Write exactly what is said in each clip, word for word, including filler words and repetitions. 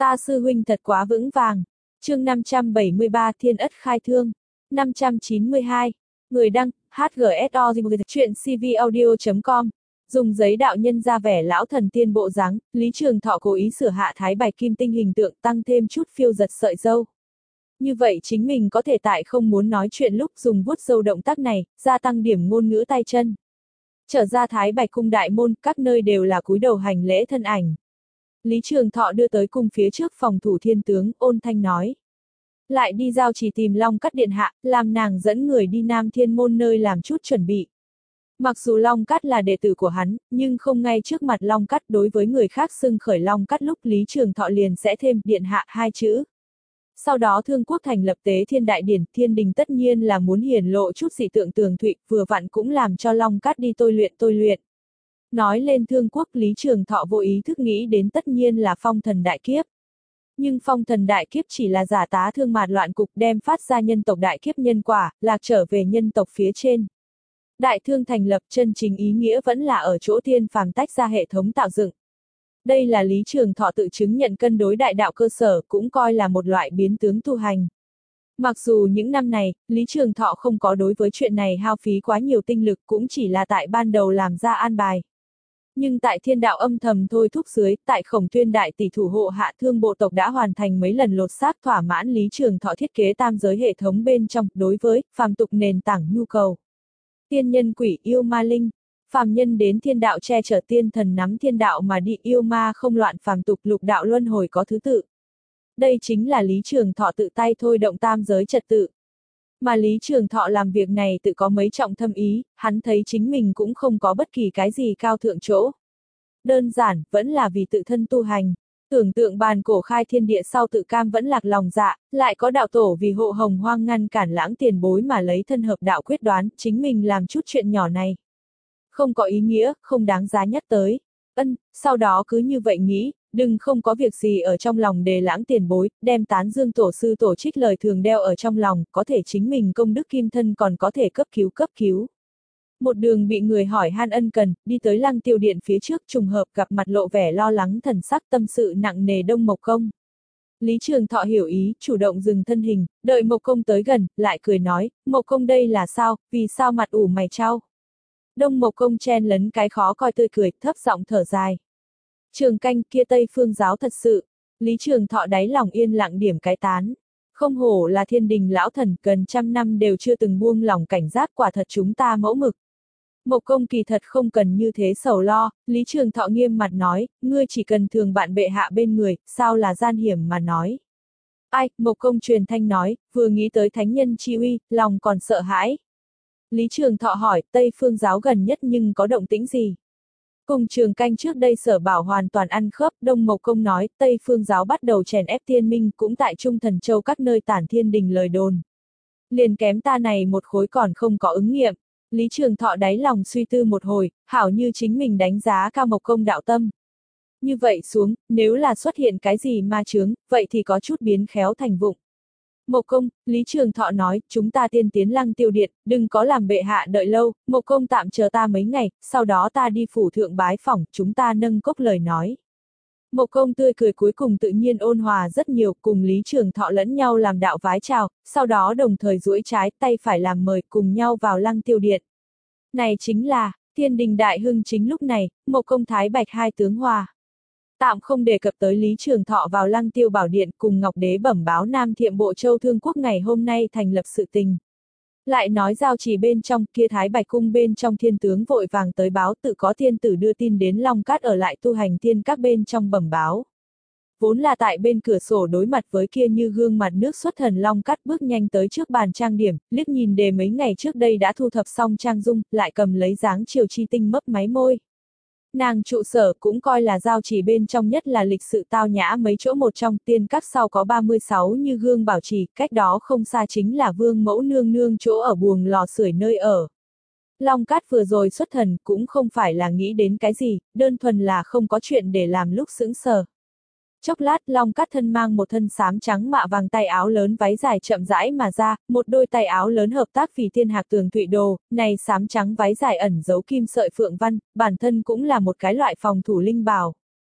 Ta sư huynh thật quá vững vàng. Chương năm trăm bảy mươi ba Thiên Ất khai thương. năm trăm chín mươi hai. Người đăng, hát giê ét o chuyện cvaudio chấm com. Dùng giấy đạo nhân ra vẻ lão thần tiên bộ dáng, Lý Trường Thọ cố ý sửa hạ Thái Bạch Kim Tinh hình tượng, tăng thêm chút phiêu giật sợi râu. Như vậy chính mình có thể tại không muốn nói chuyện lúc dùng vuốt râu động tác này, gia tăng điểm ngôn ngữ tay chân. Trở ra Thái Bạch cung đại môn, các nơi đều là cúi đầu hành lễ thân ảnh. Lý Trường Thọ đưa tới cung phía trước phòng thủ thiên tướng, ôn thanh nói. Lại đi giao chỉ tìm Long Cắt điện hạ, làm nàng dẫn người đi Nam Thiên môn nơi làm chút chuẩn bị. Mặc dù Long Cắt là đệ tử của hắn, nhưng không ngay trước mặt Long Cắt, đối với người khác xưng khởi Long Cắt lúc Lý Trường Thọ liền sẽ thêm điện hạ hai chữ. Sau đó Thương Quốc thành lập Tế Thiên Đại Điển, thiên đình tất nhiên là muốn hiển lộ chút dị tượng tường thụy, vừa vặn cũng làm cho Long Cắt đi tôi luyện tôi luyện. Nói lên Thương Quốc, Lý Trường Thọ vô ý thức nghĩ đến tất nhiên là phong thần đại kiếp. Nhưng phong thần đại kiếp chỉ là giả tá thương mạt loạn cục, đem phát ra nhân tộc đại kiếp nhân quả, lạc trở về nhân tộc phía trên. Đại thương thành lập, chân chính ý nghĩa vẫn là ở chỗ thiên phàm tách ra hệ thống tạo dựng. Đây là Lý Trường Thọ tự chứng nhận cân đối đại đạo cơ sở, cũng coi là một loại biến tướng tu hành. Mặc dù những năm này, Lý Trường Thọ không có đối với chuyện này hao phí quá nhiều tinh lực, cũng chỉ là tại ban đầu làm ra an bài. Nhưng tại thiên đạo âm thầm thôi thúc dưới, tại Khổng Tuyên đại tỷ thủ hộ hạ, thương bộ tộc đã hoàn thành mấy lần lột xác thỏa mãn Lý Trường Thọ thiết kế tam giới hệ thống bên trong, đối với phàm tục nền tảng nhu cầu. Tiên nhân quỷ yêu ma linh, phàm nhân đến thiên đạo che chở, tiên thần nắm thiên đạo mà đi, yêu ma không loạn, phàm tục lục đạo luân hồi có thứ tự. Đây chính là Lý Trường Thọ tự tay thôi động tam giới trật tự. Mà Lý Trường Thọ làm việc này tự có mấy trọng thâm ý, hắn thấy chính mình cũng không có bất kỳ cái gì cao thượng chỗ. Đơn giản, vẫn là vì tự thân tu hành. Tưởng tượng bàn cổ khai thiên địa sau tự cam vẫn lạc lòng dạ, lại có đạo tổ vì hộ hồng hoang ngăn cản lãng tiền bối mà lấy thân hợp đạo quyết đoán, chính mình làm chút chuyện nhỏ này. Không có ý nghĩa, không đáng giá nhắc tới. Ân, sau đó cứ như vậy nghĩ, đừng không có việc gì ở trong lòng đề lãng tiền bối, đem tán dương tổ sư tổ trích lời thường đeo ở trong lòng, có thể chính mình công đức kim thân còn có thể cấp cứu cấp cứu. Một đường bị người hỏi han ân cần, đi tới Lăng Tiêu Điện phía trước, trùng hợp gặp mặt lộ vẻ lo lắng thần sắc, tâm sự nặng nề Đông Mộc Công. Lý Trường Thọ hiểu ý, chủ động dừng thân hình, đợi Mộc Công tới gần, lại cười nói, Mộc Công đây là sao, vì sao mặt ủ mày trao. Đông Mộc Công chen lấn cái khó coi tươi cười, thấp giọng thở dài. Trường Canh kia Tây Phương giáo thật sự. Lý Trường Thọ đáy lòng yên lặng điểm cái tán. Không hổ là thiên đình lão thần, gần trăm năm đều chưa từng buông lòng cảnh giác, quả thật chúng ta mẫu mực. Mộc Công kỳ thật không cần như thế sầu lo, Lý Trường Thọ nghiêm mặt nói, ngươi chỉ cần thường bạn bệ hạ bên người, sao là gian hiểm mà nói. Ai, Mộc Công truyền thanh nói, vừa nghĩ tới thánh nhân chi uy, lòng còn sợ hãi. Lý Trường Thọ hỏi, Tây Phương giáo gần nhất nhưng có động tĩnh gì? Cùng Trường Canh trước đây Sở Bảo hoàn toàn ăn khớp, Đông Mộc Công nói, Tây Phương giáo bắt đầu chèn ép thiên minh, cũng tại Trung Thần Châu các nơi tản thiên đình lời đồn. Liền kém ta này một khối còn không có ứng nghiệm. Lý Trường Thọ đáy lòng suy tư một hồi, hảo như chính mình đánh giá cao Mộc Công đạo tâm. Như vậy xuống, nếu là xuất hiện cái gì ma chướng, vậy thì có chút biến khéo thành vụng. Mộc Công, Lý Trường Thọ nói, chúng ta tiên tiến Lăng Tiêu Điện, đừng có làm bệ hạ đợi lâu, Mộc Công tạm chờ ta mấy ngày, sau đó ta đi phủ thượng bái phỏng, chúng ta nâng cốc lời nói. Mộc Công tươi cười cuối cùng tự nhiên ôn hòa rất nhiều, cùng Lý Trường Thọ lẫn nhau làm đạo vái chào, sau đó đồng thời duỗi trái tay phải làm mời cùng nhau vào Lăng Tiêu Điện. Này chính là, thiên đình đại hưng chính lúc này, Mộc Công Thái Bạch hai tướng hòa. Tạm không đề cập tới Lý Trường Thọ vào Lăng Tiêu Bảo Điện cùng Ngọc Đế bẩm báo Nam Thiệm Bộ Châu Thương Quốc ngày hôm nay thành lập sự tình. Lại nói giao chỉ bên trong kia Thái Bạch cung bên trong thiên tướng vội vàng tới báo, tự có thiên tử đưa tin đến Long Cát ở lại tu hành thiên các bên trong bẩm báo. Vốn là tại bên cửa sổ đối mặt với kia như gương mặt nước xuất thần Long Cát bước nhanh tới trước bàn trang điểm, liếc nhìn đề mấy ngày trước đây đã thu thập xong trang dung, lại cầm lấy dáng chiều chi tinh mấp máy môi. Nàng trụ sở cũng coi là giao chỉ bên trong nhất là lịch sự tao nhã mấy chỗ một trong, tiên các sau có ba mươi sáu như gương bảo trì, cách đó không xa chính là vương mẫu nương nương chỗ ở buồng lò sưởi nơi ở. Long Cát vừa rồi xuất thần cũng không phải là nghĩ đến cái gì, đơn thuần là không có chuyện để làm lúc sững sờ. Chốc lát Long Cát thân mang một thân xám trắng mạ vàng tay áo lớn váy dài chậm rãi mà ra, một đôi tay áo lớn hợp tác vì thiên hạc tường thụy đồ, này xám trắng váy dài ẩn giấu kim sợi phượng văn, bản thân cũng là một cái loại phòng thủ linh bào.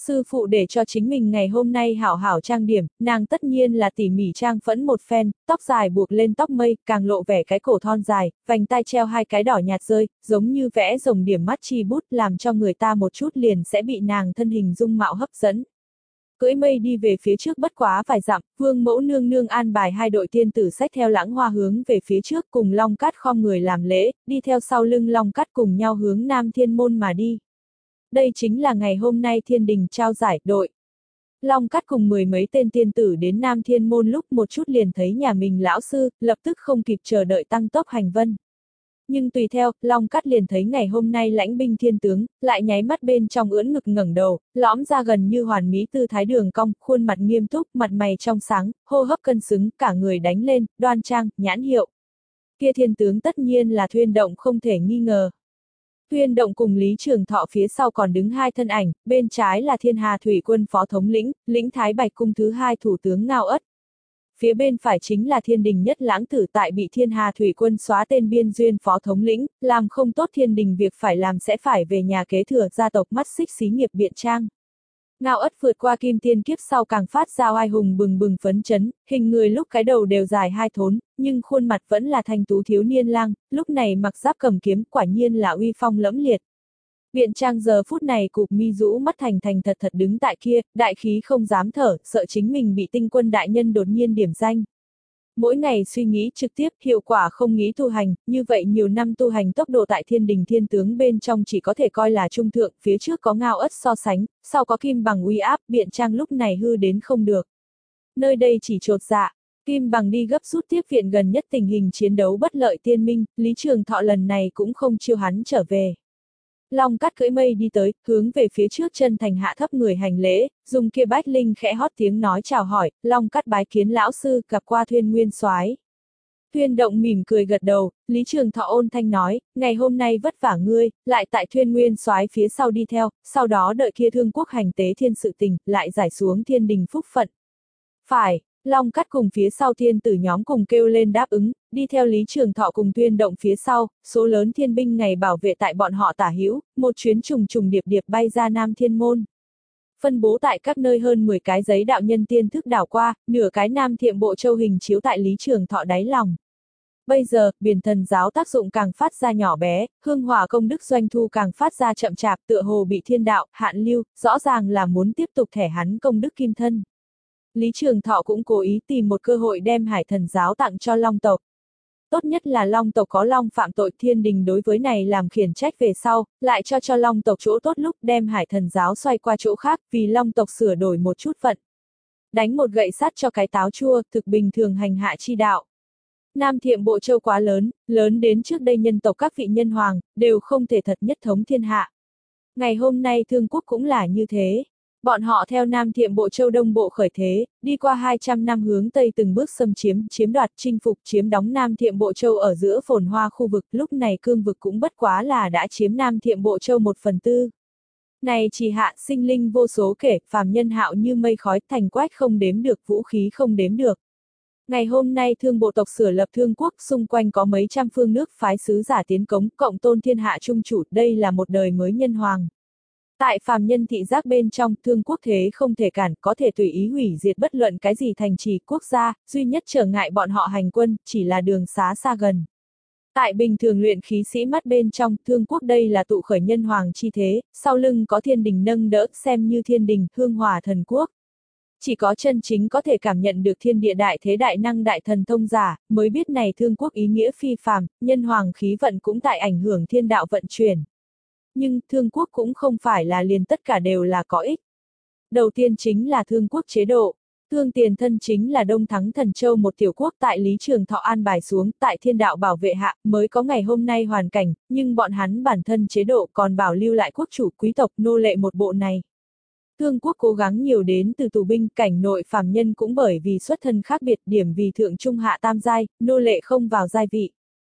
Sư phụ để cho chính mình ngày hôm nay hảo hảo trang điểm, nàng tất nhiên là tỉ mỉ trang phẫn một phen, tóc dài buộc lên tóc mây, càng lộ vẻ cái cổ thon dài, vành tai treo hai cái đỏ nhạt rơi, giống như vẽ rồng điểm mắt chi bút, làm cho người ta một chút liền sẽ bị nàng thân hình dung mạo hấp dẫn. Cưỡi mây đi về phía trước bất quá vài dặm, Vương mẫu nương nương an bài hai đội tiên tử xách theo lãng hoa hướng về phía trước, cùng Long Cát khom người làm lễ, đi theo sau lưng Long Cát cùng nhau hướng Nam Thiên Môn mà đi. Đây chính là ngày hôm nay thiên đình trao giải đội. Long Cát cùng mười mấy tên tiên tử đến Nam Thiên Môn lúc một chút liền thấy nhà mình lão sư, lập tức không kịp chờ đợi tăng tốc hành vân. Nhưng tùy theo, Long Cát liền thấy ngày hôm nay lãnh binh thiên tướng, lại nháy mắt bên trong ưỡn ngực ngẩng đầu, lõm ra gần như hoàn mỹ tư thái đường cong, khuôn mặt nghiêm túc, mặt mày trong sáng, hô hấp cân xứng, cả người đánh lên, đoan trang, nhãn hiệu. Kia thiên tướng tất nhiên là Thuyên Động không thể nghi ngờ. Thuyên Động cùng Lý Trường Thọ phía sau còn đứng hai thân ảnh, bên trái là Thiên Hà Thủy Quân phó thống lĩnh, lĩnh Thái Bạch cung thứ hai thủ tướng Ngao Ất. Phía bên phải chính là Thiên Đình Nhất Lãng Tử tại bị Thiên Hà Thủy Quân xóa tên biên duyên phó thống lĩnh, làm không tốt Thiên Đình việc phải làm sẽ phải về nhà kế thừa gia tộc mắt xích xí nghiệp Biện Trang. Ngao Ất vượt qua kim tiên kiếp sau càng phát ra oai hùng bừng bừng phấn chấn, hình người lúc cái đầu đều dài hai thốn, nhưng khuôn mặt vẫn là thanh tú thiếu niên lang, lúc này mặc giáp cầm kiếm quả nhiên là uy phong lẫm liệt. Biện Trang giờ phút này cụp mi rũ mắt thành thành thật thật đứng tại kia, đại khí không dám thở, sợ chính mình bị tinh quân đại nhân đột nhiên điểm danh. Mỗi ngày suy nghĩ trực tiếp, hiệu quả không nghĩ tu hành, như vậy nhiều năm tu hành tốc độ tại thiên đình thiên tướng bên trong chỉ có thể coi là trung thượng, phía trước có Ngao Ất so sánh, sau có Kim Bằng uy áp, Biện Trang lúc này hư đến không được. Nơi đây chỉ chột dạ, Kim Bằng đi gấp rút tiếp viện gần nhất tình hình chiến đấu bất lợi tiên minh, Lý Trường Thọ lần này cũng không chiêu hắn trở về. Long Cát cưỡi mây đi tới, hướng về phía trước chân thành hạ thấp người hành lễ, dùng kia bách linh khẽ hót tiếng nói chào hỏi, Long Cát bái kiến lão sư, gặp qua Thuyên Nguyên Soái. Thuyên Động mỉm cười gật đầu, Lý Trường Thọ ôn thanh nói, ngày hôm nay vất vả ngươi, lại tại Thuyên Nguyên Soái phía sau đi theo, sau đó đợi kia Thương Quốc hành tế thiên sự tình, lại giải xuống thiên đình phúc phận. Phải. Long Cát cùng phía sau thiên tử nhóm cùng kêu lên đáp ứng, đi theo Lý Trường Thọ cùng Thuyên Động phía sau, số lớn thiên binh ngày bảo vệ tại bọn họ tả hữu, một chuyến trùng trùng điệp điệp bay ra Nam Thiên Môn. Phân bố tại các nơi hơn mười cái giấy đạo nhân tiên thức đảo qua, nửa cái Nam Thiệm Bộ Châu hình chiếu tại Lý Trường Thọ đáy lòng. Bây giờ, biển thần giáo tác dụng càng phát ra nhỏ bé, hương hỏa công đức doanh thu càng phát ra chậm chạp tựa hồ bị thiên đạo, hạn lưu, rõ ràng là muốn tiếp tục thẻ hắn công đức kim thân. Lý Trường Thọ cũng cố ý tìm một cơ hội đem hải thần giáo tặng cho Long tộc. Tốt nhất là Long tộc có Long phạm tội thiên đình đối với này làm khiển trách về sau, lại cho cho Long tộc chỗ tốt lúc đem hải thần giáo xoay qua chỗ khác vì Long tộc sửa đổi một chút phận. Đánh một gậy sắt cho cái táo chua, thực bình thường hành hạ chi đạo. Nam Thiệm Bộ Châu quá lớn, lớn đến trước đây nhân tộc các vị nhân hoàng, đều không thể thật nhất thống thiên hạ. Ngày hôm nay Thương Quốc cũng là như thế. Bọn họ theo Nam Thiệm Bộ Châu Đông Bộ khởi thế, đi qua hai trăm năm hướng Tây từng bước xâm chiếm, chiếm đoạt, chinh phục, chiếm đóng Nam Thiệm Bộ Châu ở giữa phồn hoa khu vực, lúc này cương vực cũng bất quá là đã chiếm Nam Thiệm Bộ Châu một phần tư. Này chỉ hạ sinh linh vô số kể, phàm nhân hạo như mây khói, thành quách không đếm được, vũ khí không đếm được. Ngày hôm nay thương bộ tộc sửa lập Thương Quốc, xung quanh có mấy trăm phương nước phái sứ giả tiến cống, cộng tôn thiên hạ trung chủ, đây là một đời mới nhân hoàng. Tại phàm nhân thị giác bên trong, Thương Quốc thế không thể cản, có thể tùy ý hủy diệt bất luận cái gì thành trì quốc gia, duy nhất trở ngại bọn họ hành quân, chỉ là đường xá xa gần. Tại bình thường luyện khí sĩ mắt bên trong, Thương Quốc đây là tụ khởi nhân hoàng chi thế, sau lưng có thiên đình nâng đỡ, xem như thiên đình, hương hòa thần quốc. Chỉ có chân chính có thể cảm nhận được thiên địa đại thế đại năng đại thần thông giả, mới biết này Thương Quốc ý nghĩa phi phàm, nhân hoàng khí vận cũng tại ảnh hưởng thiên đạo vận chuyển. Nhưng, Thương Quốc cũng không phải là liền tất cả đều là có ích. Đầu tiên chính là Thương Quốc chế độ. Thương tiền thân chính là Đông Thắng Thần Châu một tiểu quốc tại Lý Trường Thọ an bài xuống, tại thiên đạo bảo vệ hạ, mới có ngày hôm nay hoàn cảnh, nhưng bọn hắn bản thân chế độ còn bảo lưu lại quốc chủ quý tộc nô lệ một bộ này. Thương Quốc cố gắng nhiều đến từ tù binh, cảnh nội phàm nhân cũng bởi vì xuất thân khác biệt, điểm vì thượng trung hạ tam giai, nô lệ không vào giai vị.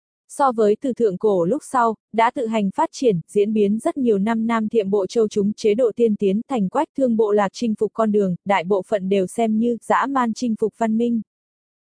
So với từ thượng cổ lúc sau, đã tự hành phát triển, diễn biến rất nhiều năm Nam Thiệm Bộ Châu chúng chế độ tiên tiến, thành quách thương bộ lạc chinh phục con đường, đại bộ phận đều xem như dã man chinh phục văn minh.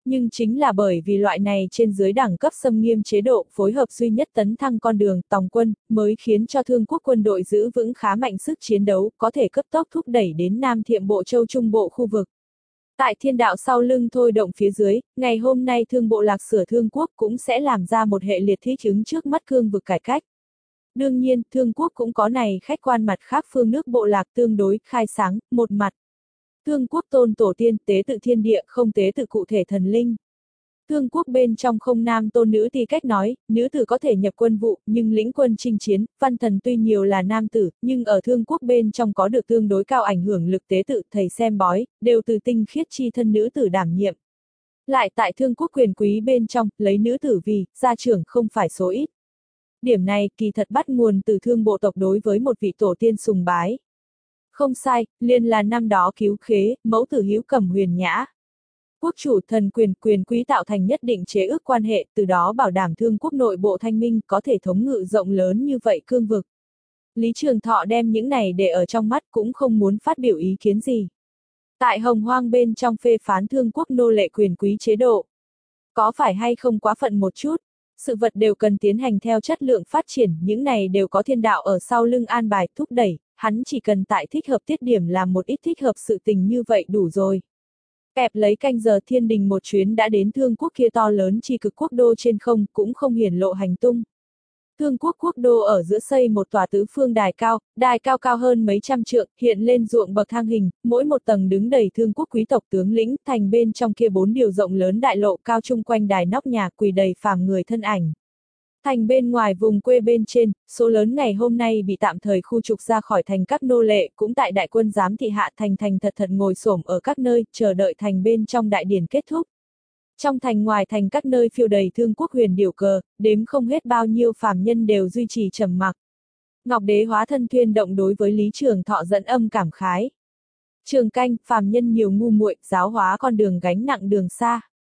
Nhưng chính là bởi vì loại này trên dưới đẳng cấp xâm nghiêm chế độ phối hợp duy nhất tấn thăng con đường tòng quân, mới khiến cho Thương quốc quân đội giữ vững khá mạnh sức chiến đấu, có thể cấp tốc thúc đẩy đến Nam Thiệm Bộ Châu Trung Bộ khu vực. Tại thiên đạo sau lưng thôi động phía dưới, ngày hôm nay Thương bộ lạc sửa Thương quốc cũng sẽ làm ra một hệ liệt thích ứng trước mắt cương vực cải cách. Đương nhiên, Thương quốc cũng có này khách quan mặt khác phương nước bộ lạc tương đối khai sáng, một mặt. Thương quốc tôn tổ tiên, tế tự thiên địa, không tế tự cụ thể thần linh. Thương quốc bên trong không nam tôn nữ thì cách nói, nữ tử có thể nhập quân vụ, nhưng lĩnh quân chinh chiến, văn thần tuy nhiều là nam tử, nhưng ở thương quốc bên trong có được tương đối cao ảnh hưởng lực tế tự, thầy xem bói, đều từ tinh khiết chi thân nữ tử đảm nhiệm. Lại tại thương quốc quyền quý bên trong, lấy nữ tử vì, gia trưởng không phải số ít. Điểm này, kỳ thật bắt nguồn từ thương bộ tộc đối với một vị tổ tiên sùng bái. Không sai, liền là năm đó cứu khế, mẫu tử Hiếu Cẩm Huyền Nhã. Quốc chủ thần quyền quyền quý tạo thành nhất định chế ước quan hệ, từ đó bảo đảm thương quốc nội bộ thanh minh có thể thống ngự rộng lớn như vậy cương vực. Lý Trường Thọ đem những này để ở trong mắt cũng không muốn phát biểu ý kiến gì. Tại Hồng Hoang bên trong phê phán thương quốc nô lệ quyền quý chế độ. Có phải hay không quá phận một chút? Sự vật đều cần tiến hành theo chất lượng phát triển, những này đều có thiên đạo ở sau lưng an bài thúc đẩy, hắn chỉ cần tại thích hợp tiết điểm làm một ít thích hợp sự tình như vậy đủ rồi. Kẹp lấy canh giờ thiên đình một chuyến đã đến thương quốc kia to lớn chi cực quốc đô trên không, cũng không hiển lộ hành tung. Thương quốc quốc đô ở giữa xây một tòa tứ phương đài cao, đài cao cao hơn mấy trăm trượng, hiện lên ruộng bậc thang hình, mỗi một tầng đứng đầy thương quốc quý tộc tướng lĩnh, thành bên trong kia bốn điều rộng lớn đại lộ cao chung quanh đài nóc nhà quỳ đầy phàm người thân ảnh. Thành bên ngoài vùng quê bên trên, số lớn ngày hôm nay bị tạm thời khu trục ra khỏi thành các nô lệ, cũng tại đại quân giám thị hạ thành thành thật thật ngồi xổm ở các nơi, chờ đợi thành bên trong đại điển kết thúc. Trong thành ngoài thành các nơi phiêu đầy thương quốc huyền điểu cờ, đếm không hết bao nhiêu phàm nhân đều duy trì trầm mặc. Ngọc Đế hóa thân thuyên động đối với Lý Trường Thọ dẫn âm cảm khái. Trường canh, phàm nhân nhiều ngu muội, giáo hóa con đường gánh nặng đường xa.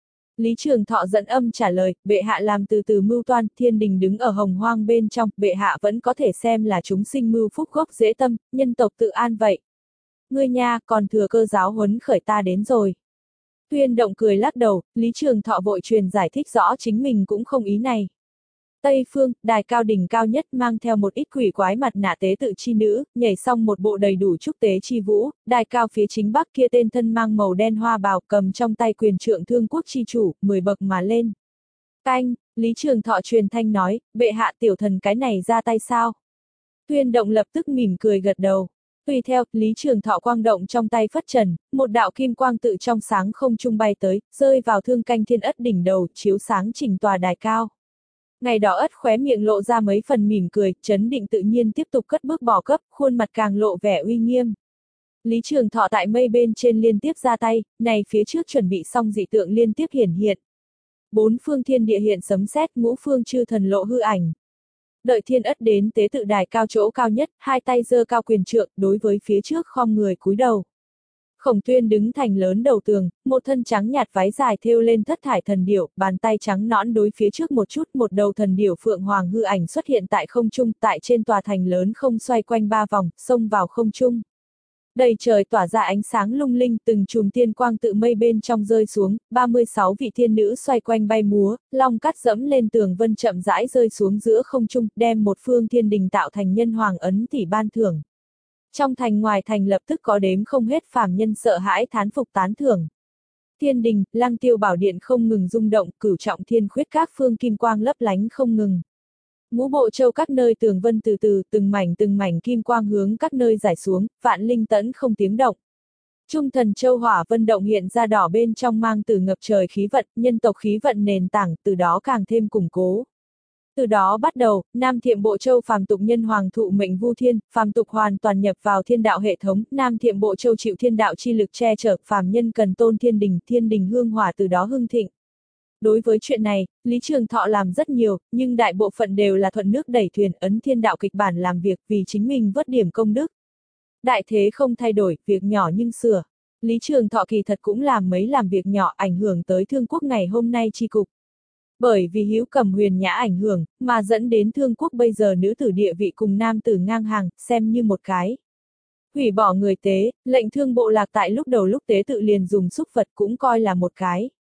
Lý Trường Thọ dẫn âm trả lời, bệ hạ làm từ từ mưu toan, thiên đình đứng ở hồng hoang bên trong, bệ hạ vẫn có thể xem là chúng sinh mưu phúc gốc dễ tâm, nhân tộc tự an vậy. Ngươi nha, còn thừa cơ giáo huấn khởi ta đến rồi. Tuyên động cười lắc đầu, Lý Trường Thọ vội truyền giải thích rõ chính mình cũng không ý này. Tây phương, đài cao đỉnh cao nhất mang theo một ít quỷ quái mặt nạ tế tự chi nữ, nhảy xong một bộ đầy đủ trúc tế chi vũ, đài cao phía chính bắc kia tên thân mang màu đen hoa bào cầm trong tay quyền trượng thương quốc chi chủ, mười bậc mà lên. Canh, Lý Trường Thọ truyền thanh nói, bệ hạ tiểu thần cái này ra tay sao? Tuyên động lập tức mỉm cười gật đầu. Tùy theo, Lý Trường Thọ quang động trong tay phất trần, một đạo kim quang tự trong sáng không trung bay tới, rơi vào thương canh thiên ất đỉnh đầu, chiếu sáng chỉnh tòa đài cao. Ngày đó ất khóe miệng lộ ra mấy phần mỉm cười, chấn định tự nhiên tiếp tục cất bước bỏ cấp, khuôn mặt càng lộ vẻ uy nghiêm. Lý Trường Thọ tại mây bên trên liên tiếp ra tay, này phía trước chuẩn bị xong dị tượng liên tiếp hiển hiện. Bốn phương thiên địa hiện sấm sét, ngũ phương chư thần lộ hư ảnh. Đợi thiên ất đến tế tự đài cao chỗ cao nhất, hai tay giơ cao quyền trượng, đối với phía trước khom người cúi đầu. Khổng Tuyên đứng thành lớn đầu tường, một thân trắng nhạt váy dài thêu lên thất thải thần điểu, bàn tay trắng nõn đối phía trước một chút, một đầu thần điểu phượng hoàng hư ảnh xuất hiện tại không trung, tại trên tòa thành lớn không xoay quanh ba vòng, xông vào không trung. Đầy trời tỏa ra ánh sáng lung linh, từng chùm tiên quang tự mây bên trong rơi xuống, ba mươi sáu vị thiên nữ xoay quanh bay múa, long cắt dẫm lên tường vân chậm rãi rơi xuống giữa không trung, đem một phương thiên đình tạo thành nhân hoàng ấn tỷ ban thưởng. Trong thành ngoài thành lập tức có đếm không hết phàm nhân sợ hãi thán phục tán thưởng. Thiên đình, Lăng Tiêu Bảo Điện không ngừng rung động, cửu trọng thiên khuyết các phương kim quang lấp lánh không ngừng. Ngũ bộ châu các nơi tường vân từ từ, từng mảnh từng mảnh kim quang hướng các nơi giải xuống, vạn linh tẫn không tiếng động. Trung thần châu hỏa vân động hiện ra đỏ bên trong mang từ ngập trời khí vận, nhân tộc khí vận nền tảng, từ đó càng thêm củng cố. Từ đó bắt đầu, Nam Thiệm Bộ Châu phàm tục nhân hoàng thụ mệnh vu thiên, phàm tục hoàn toàn nhập vào thiên đạo hệ thống, Nam Thiệm Bộ Châu chịu thiên đạo chi lực che chở, phàm nhân cần tôn thiên đình, thiên đình hương hỏa từ đó hưng thịnh. Đối với chuyện này, Lý Trường Thọ làm rất nhiều, nhưng đại bộ phận đều là thuận nước đẩy thuyền, ấn thiên đạo kịch bản làm việc vì chính mình vớt điểm công đức. Đại thế không thay đổi, việc nhỏ nhưng sửa. Lý Trường Thọ kỳ thật cũng làm mấy làm việc nhỏ ảnh hưởng tới thương quốc ngày hôm nay chi cục. Bởi vì Hiếu Cẩm Huyền Nhã ảnh hưởng, mà dẫn đến thương quốc bây giờ nữ tử địa vị cùng nam tử ngang hàng, xem như một cái. Hủy bỏ người tế, lệnh thương bộ lạc tại lúc đầu lúc tế tự liền dùng xúc vật cũng coi là một cái.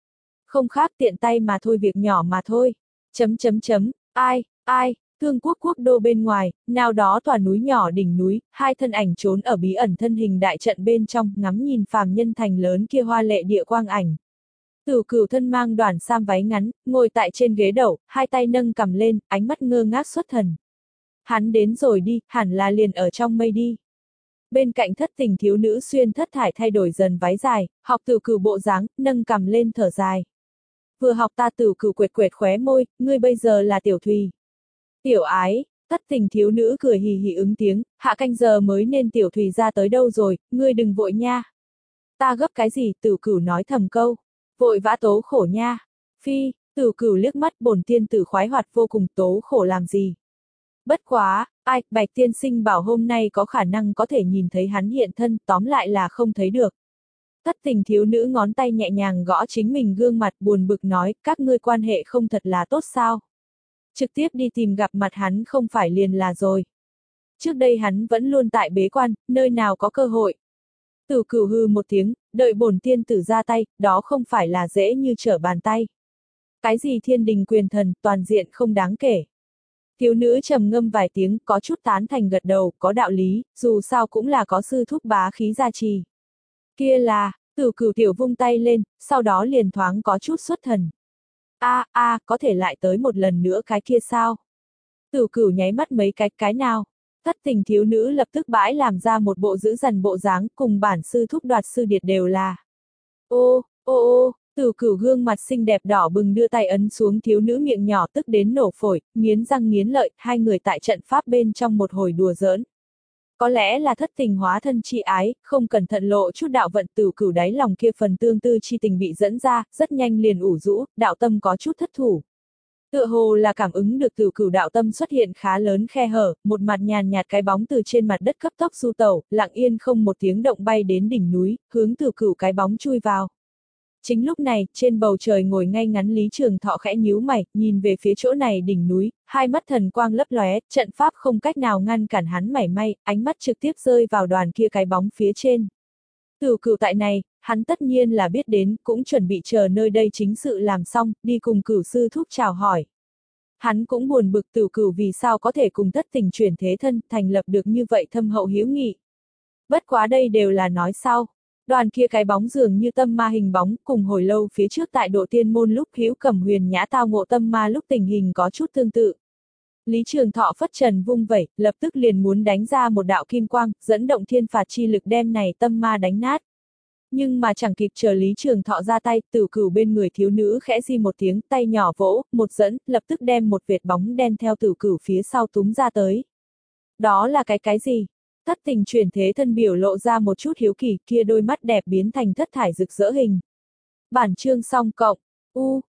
Không khác tiện tay mà thôi, việc nhỏ mà thôi. Chấm chấm chấm, ai, ai, Thương Quốc quốc đô bên ngoài, nào đó tòa núi nhỏ đỉnh núi, hai thân ảnh trốn ở bí ẩn thân hình đại trận bên trong, ngắm nhìn phàm nhân thành lớn kia hoa lệ địa quang ảnh. Tửu Cửu thân mang đoàn sam váy ngắn, ngồi tại trên ghế đẩu, hai tay nâng cầm lên, ánh mắt ngơ ngác xuất thần. Hắn đến rồi đi, hẳn là liền ở trong mây đi. Bên cạnh thất tình thiếu nữ xuyên thất thải thay đổi dần váy dài, học Tửu Cửu bộ dáng, nâng cầm lên thở dài. Vừa học ta Tửu Cửu quệt quệt khóe môi, ngươi bây giờ là Tiểu Thùy. Tiểu ái, thất tình thiếu nữ cười hì hì ứng tiếng, hạ canh giờ mới nên Tiểu Thùy ra tới đâu rồi, ngươi đừng vội nha. Ta gấp cái gì, Tửu Cửu nói thầm câu. Vội vã tố khổ nha. Phi, Tửu Cửu liếc mắt bổn tiên tử khoái hoạt vô cùng, tố khổ làm gì. Bất quá, ai, Bạch tiên sinh bảo hôm nay có khả năng có thể nhìn thấy hắn hiện thân, tóm lại là không thấy được. Thất tình thiếu nữ ngón tay nhẹ nhàng gõ chính mình gương mặt buồn bực nói, các ngươi quan hệ không thật là tốt sao. Trực tiếp đi tìm gặp mặt hắn không phải liền là rồi. Trước đây hắn vẫn luôn tại bế quan, nơi nào có cơ hội. Tửu Cửu hư một tiếng, đợi bổn tiên tử ra tay, đó không phải là dễ như trở bàn tay. Cái gì thiên đình quyền thần, toàn diện không đáng kể. Thiếu nữ trầm ngâm vài tiếng, có chút tán thành gật đầu, có đạo lý, dù sao cũng là có sư thúc bá khí gia trì. Kia là, Tửu Cửu tiểu vung tay lên, sau đó liền thoáng có chút xuất thần. A a, à, có thể lại tới một lần nữa cái kia sao? Tửu Cửu nháy mắt mấy cái, cái nào? Thất tình thiếu nữ lập tức bãi làm ra một bộ giữ dằn bộ dáng, cùng bản sư thúc đoạt sư điệt đều là. Ô, ô ô, Tửu Cửu gương mặt xinh đẹp đỏ bừng đưa tay ấn xuống thiếu nữ miệng nhỏ tức đến nổ phổi, nghiến răng nghiến lợi, hai người tại trận pháp bên trong một hồi đùa giỡn. Có lẽ là thất tình hóa thân chi ái, không cẩn thận lộ chút đạo vận Tửu Cửu đáy lòng kia phần tương tư chi tình bị dẫn ra, rất nhanh liền ủ rũ, đạo tâm có chút thất thủ. Tựa hồ là cảm ứng được Tửu Cửu đạo tâm xuất hiện khá lớn khe hở, một mặt nhàn nhạt cái bóng từ trên mặt đất cấp tốc du tẩu, lặng yên không một tiếng động bay đến đỉnh núi, hướng Tửu Cửu cái bóng chui vào. Chính lúc này, trên bầu trời ngồi ngay ngắn Lý Trường Thọ khẽ nhíu mày, nhìn về phía chỗ này đỉnh núi, hai mắt thần quang lấp lóe, trận pháp không cách nào ngăn cản hắn mảy may, ánh mắt trực tiếp rơi vào đoàn kia cái bóng phía trên. Tửu Cửu tại này, hắn tất nhiên là biết đến, cũng chuẩn bị chờ nơi đây chính sự làm xong, đi cùng Cửu sư thúc chào hỏi. Hắn cũng buồn bực Tửu Cửu vì sao có thể cùng thất tình chuyển thế thân, thành lập được như vậy thâm hậu hiếu nghị. Bất quá đây đều là nói sau. Đoàn kia cái bóng dường như tâm ma hình bóng, cùng hồi lâu phía trước tại độ tiên môn lúc Hữu Cẩm Huyền nhã tao ngộ tâm ma lúc tình hình có chút tương tự. Lý Trường Thọ phất trần vung vẩy, lập tức liền muốn đánh ra một đạo kim quang, dẫn động thiên phạt chi lực đem này tâm ma đánh nát. Nhưng mà chẳng kịp chờ Lý Trường Thọ ra tay, Tửu Cửu bên người thiếu nữ khẽ di một tiếng, tay nhỏ vỗ, một dẫn, lập tức đem một vệt bóng đen theo Tửu Cửu phía sau túm ra tới. Đó là cái cái gì? Thất tình chuyển thế thân biểu lộ ra một chút hiếu kỳ, kia đôi mắt đẹp biến thành thất thải rực rỡ hình. Bản chương xong cộng, u,